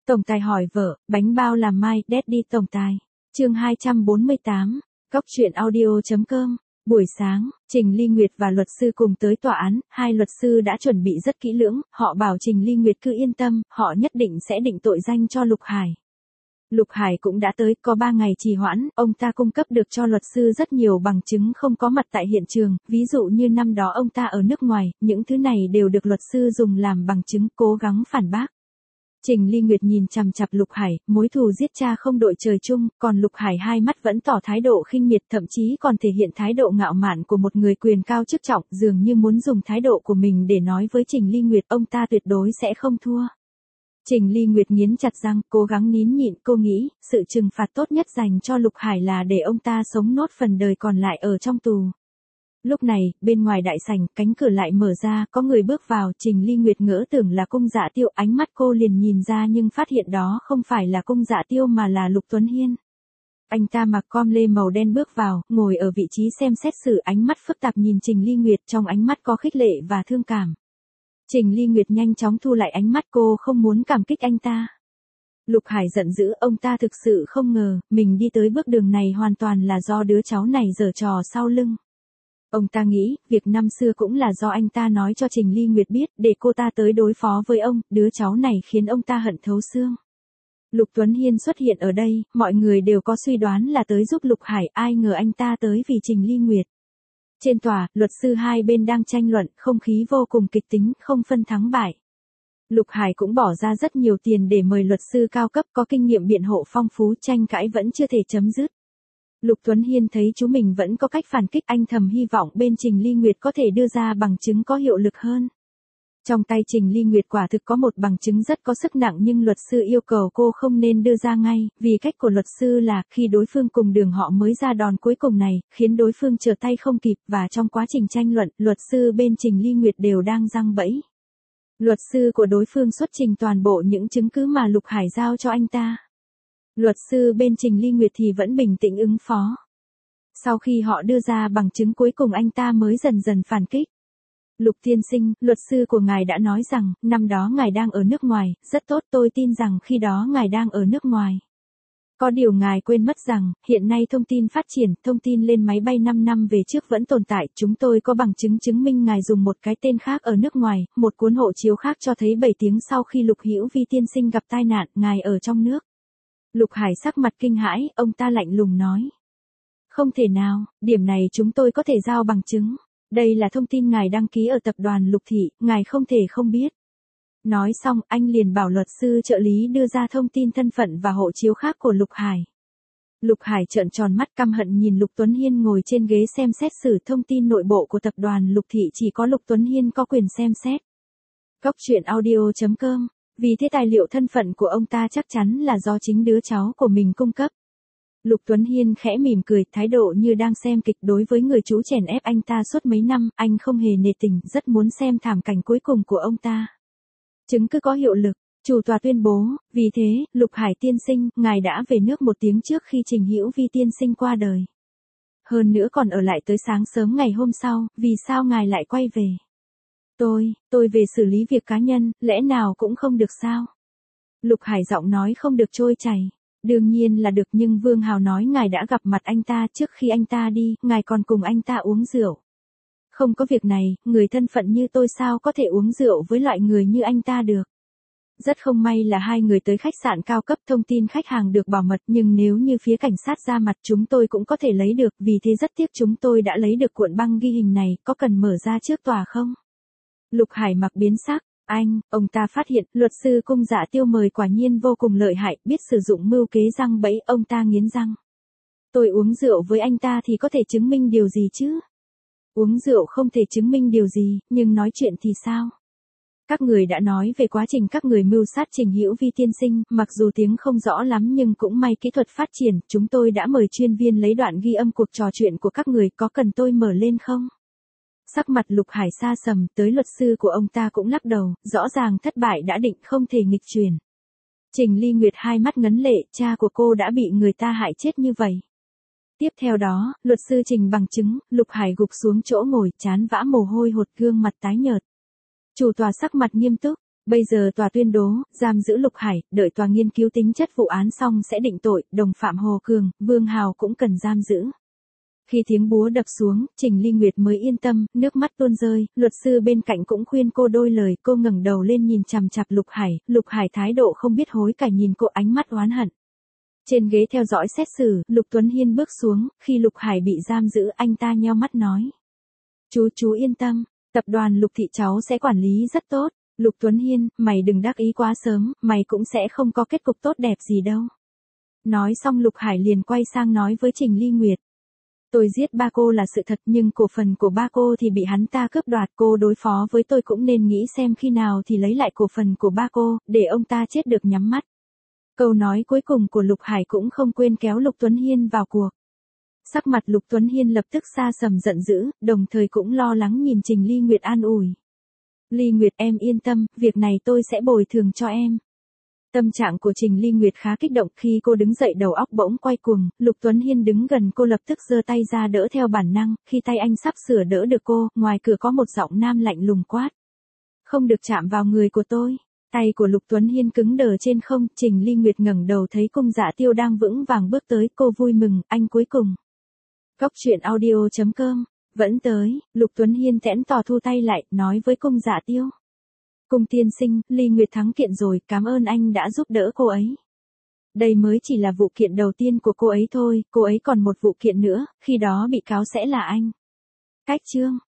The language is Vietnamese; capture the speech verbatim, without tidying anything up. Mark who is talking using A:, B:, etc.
A: Tổng tài hỏi vợ, bánh bao làm mai, Daddy tổng tài. Chương hai trăm bốn mươi tám, Cóc truyện audio chấm com. Buổi sáng, Trình Ly Nguyệt và luật sư cùng tới tòa án, hai luật sư đã chuẩn bị rất kỹ lưỡng, họ bảo Trình Ly Nguyệt cứ yên tâm, họ nhất định sẽ định tội danh cho Lục Hải. Lục Hải cũng đã tới, có ba ngày trì hoãn, ông ta cung cấp được cho luật sư rất nhiều bằng chứng không có mặt tại hiện trường, ví dụ như năm đó ông ta ở nước ngoài, những thứ này đều được luật sư dùng làm bằng chứng, cố gắng phản bác. Trình Ly Nguyệt nhìn chằm chằm Lục Hải, mối thù giết cha không đội trời chung, còn Lục Hải hai mắt vẫn tỏ thái độ khinh miệt, thậm chí còn thể hiện thái độ ngạo mạn của một người quyền cao chức trọng, dường như muốn dùng thái độ của mình để nói với Trình Ly Nguyệt ông ta tuyệt đối sẽ không thua. Trình Ly Nguyệt nghiến chặt răng, cố gắng nín nhịn, cô nghĩ, sự trừng phạt tốt nhất dành cho Lục Hải là để ông ta sống nốt phần đời còn lại ở trong tù. Lúc này, bên ngoài đại sảnh, cánh cửa lại mở ra, có người bước vào, Trình Ly Nguyệt ngỡ tưởng là Cung Dạ Tiêu, ánh mắt cô liền nhìn ra nhưng phát hiện đó không phải là Cung Dạ Tiêu mà là Lục Tuấn Hiên. Anh ta mặc com lê màu đen bước vào, ngồi ở vị trí xem xét xử, ánh mắt phức tạp nhìn Trình Ly Nguyệt, trong ánh mắt có khích lệ và thương cảm. Trình Ly Nguyệt nhanh chóng thu lại ánh mắt, cô không muốn cảm kích anh ta. Lục Hải giận dữ, ông ta thực sự không ngờ, mình đi tới bước đường này hoàn toàn là do đứa cháu này giở trò sau lưng. Ông ta nghĩ, việc năm xưa cũng là do anh ta nói cho Trình Ly Nguyệt biết, để cô ta tới đối phó với ông, đứa cháu này khiến ông ta hận thấu xương. Lục Tuấn Hiên xuất hiện ở đây, mọi người đều có suy đoán là tới giúp Lục Hải, ai ngờ anh ta tới vì Trình Ly Nguyệt. Trên tòa, luật sư hai bên đang tranh luận, không khí vô cùng kịch tính, không phân thắng bại. Lục Hải cũng bỏ ra rất nhiều tiền để mời luật sư cao cấp có kinh nghiệm biện hộ phong phú, tranh cãi vẫn chưa thể chấm dứt. Lục Tuấn Hiên thấy chú mình vẫn có cách phản kích, anh thầm hy vọng bên Trình Ly Nguyệt có thể đưa ra bằng chứng có hiệu lực hơn. Trong tay Trình Ly Nguyệt quả thực có một bằng chứng rất có sức nặng nhưng luật sư yêu cầu cô không nên đưa ra ngay, vì cách của luật sư là khi đối phương cùng đường họ mới ra đòn cuối cùng này, khiến đối phương trở tay không kịp và trong quá trình tranh luận, luật sư bên Trình Ly Nguyệt đều đang giăng bẫy. Luật sư của đối phương xuất trình toàn bộ những chứng cứ mà Lục Hải giao cho anh ta. Luật sư bên Trình Ly Nguyệt thì vẫn bình tĩnh ứng phó. Sau khi họ đưa ra bằng chứng cuối cùng anh ta mới dần dần phản kích. Lục tiên sinh, luật sư của ngài đã nói rằng, năm đó ngài đang ở nước ngoài, rất tốt, tôi tin rằng khi đó ngài đang ở nước ngoài. Có điều ngài quên mất rằng, hiện nay thông tin phát triển, thông tin lên máy bay năm năm về trước vẫn tồn tại, chúng tôi có bằng chứng chứng minh ngài dùng một cái tên khác ở nước ngoài, một cuốn hộ chiếu khác cho thấy bảy tiếng sau khi Lục Hữu Vi tiên sinh gặp tai nạn, ngài ở trong nước. Lục Hải sắc mặt kinh hãi, ông ta lạnh lùng nói. Không thể nào, điểm này chúng tôi có thể giao bằng chứng. Đây là thông tin ngài đăng ký ở tập đoàn Lục Thị, ngài không thể không biết. Nói xong, anh liền bảo luật sư trợ lý đưa ra thông tin thân phận và hộ chiếu khác của Lục Hải. Lục Hải trợn tròn mắt căm hận nhìn Lục Tuấn Hiên ngồi trên ghế xem xét xử thông tin nội bộ của tập đoàn Lục Thị, chỉ có Lục Tuấn Hiên có quyền xem xét. Cóc truyện audio chấm com. Vì thế tài liệu thân phận của ông ta chắc chắn là do chính đứa cháu của mình cung cấp. Lục Tuấn Hiên khẽ mỉm cười, thái độ như đang xem kịch. Đối với người chú chèn ép anh ta suốt mấy năm, anh không hề nề tình, rất muốn xem thảm cảnh cuối cùng của ông ta. Chứng cứ có hiệu lực, chủ tòa tuyên bố, vì thế, Lục Hải tiên sinh, ngài đã về nước một tiếng trước khi Trình Hữu Vi tiên sinh qua đời. Hơn nữa còn ở lại tới sáng sớm ngày hôm sau, vì sao ngài lại quay về? Tôi, tôi về xử lý việc cá nhân, lẽ nào cũng không được sao? Lục Hải giọng nói không được trôi chảy. Đương nhiên là được, nhưng Vương Hào nói ngài đã gặp mặt anh ta trước khi anh ta đi, ngài còn cùng anh ta uống rượu. Không có việc này, người thân phận như tôi sao có thể uống rượu với loại người như anh ta được. Rất không may là hai người tới khách sạn cao cấp, thông tin khách hàng được bảo mật, nhưng nếu như phía cảnh sát ra mặt chúng tôi cũng có thể lấy được, vì thế rất tiếc chúng tôi đã lấy được cuộn băng ghi hình này, có cần mở ra trước tòa không? Lục Hải mặc biến sắc, anh, ông ta phát hiện, luật sư Cung Dạ Tiêu mời quả nhiên vô cùng lợi hại, biết sử dụng mưu kế răng bẫy, ông ta nghiến răng. Tôi uống rượu với anh ta thì có thể chứng minh điều gì chứ? Uống rượu không thể chứng minh điều gì, nhưng nói chuyện thì sao? Các người đã nói về quá trình các người mưu sát Trình Hữu Vi tiên sinh, mặc dù tiếng không rõ lắm nhưng cũng may kỹ thuật phát triển, chúng tôi đã mời chuyên viên lấy đoạn ghi âm cuộc trò chuyện của các người, có cần tôi mở lên không? Sắc mặt Lục Hải xa sầm, tới luật sư của ông ta cũng lắc đầu, rõ ràng thất bại đã định, không thể nghịch chuyển. Trình Ly Nguyệt hai mắt ngấn lệ, cha của cô đã bị người ta hại chết như vậy. Tiếp theo đó, luật sư trình bằng chứng, Lục Hải gục xuống chỗ ngồi, trán vã mồ hôi hột, gương mặt tái nhợt. Chủ tòa sắc mặt nghiêm túc, Bây giờ tòa tuyên đố, giam giữ Lục Hải, đợi tòa nghiên cứu tính chất vụ án xong sẽ định tội, đồng phạm Hồ Cường, Vương Hào cũng cần giam giữ. Khi tiếng búa đập xuống, Trình Ly Nguyệt mới yên tâm, nước mắt tuôn rơi, luật sư bên cạnh cũng khuyên cô đôi lời, cô ngẩng đầu lên nhìn chằm chằm Lục Hải, Lục Hải thái độ không biết hối cải nhìn cô ánh mắt oán hận. Trên ghế theo dõi xét xử, Lục Tuấn Hiên bước xuống, khi Lục Hải bị giam giữ anh ta nheo mắt nói. Chú chú yên tâm, tập đoàn Lục Thị cháu sẽ quản lý rất tốt. Lục Tuấn Hiên, mày đừng đắc ý quá sớm, mày cũng sẽ không có kết cục tốt đẹp gì đâu. Nói xong Lục Hải liền quay sang nói với Trình Ly Nguyệt. Tôi giết ba cô là sự thật nhưng cổ phần của ba cô thì bị hắn ta cướp đoạt, cô đối phó với tôi cũng nên nghĩ xem khi nào thì lấy lại cổ phần của ba cô, để ông ta chết được nhắm mắt. Câu nói cuối cùng của Lục Hải cũng không quên kéo Lục Tuấn Hiên vào cuộc. Sắc mặt Lục Tuấn Hiên lập tức xa sầm giận dữ, đồng thời cũng lo lắng nhìn Trình Ly Nguyệt an ủi. Ly Nguyệt em yên tâm, việc này tôi sẽ bồi thường cho em. Tâm trạng của Trình Ly Nguyệt khá kích động khi cô đứng dậy đầu óc bỗng quay cuồng, Lục Tuấn Hiên đứng gần cô lập tức giơ tay ra đỡ theo bản năng, khi tay anh sắp sửa đỡ được cô, ngoài cửa có một giọng nam lạnh lùng quát. Không được chạm vào người của tôi. Tay của Lục Tuấn Hiên cứng đờ trên không, Trình Ly Nguyệt ngẩng đầu thấy Cung Dạ Tiêu đang vững vàng bước tới, cô vui mừng, anh cuối cùng. Cóc truyện audio chấm com, vẫn tới, Lục Tuấn Hiên tẽn tò thu tay lại, nói với Cung Dạ Tiêu. Cung tiên sinh, Ly Nguyệt thắng kiện rồi, cảm ơn anh đã giúp đỡ cô ấy. Đây mới chỉ là vụ kiện đầu tiên của cô ấy thôi, cô ấy còn một vụ kiện nữa, khi đó bị cáo sẽ là anh. Cách chương.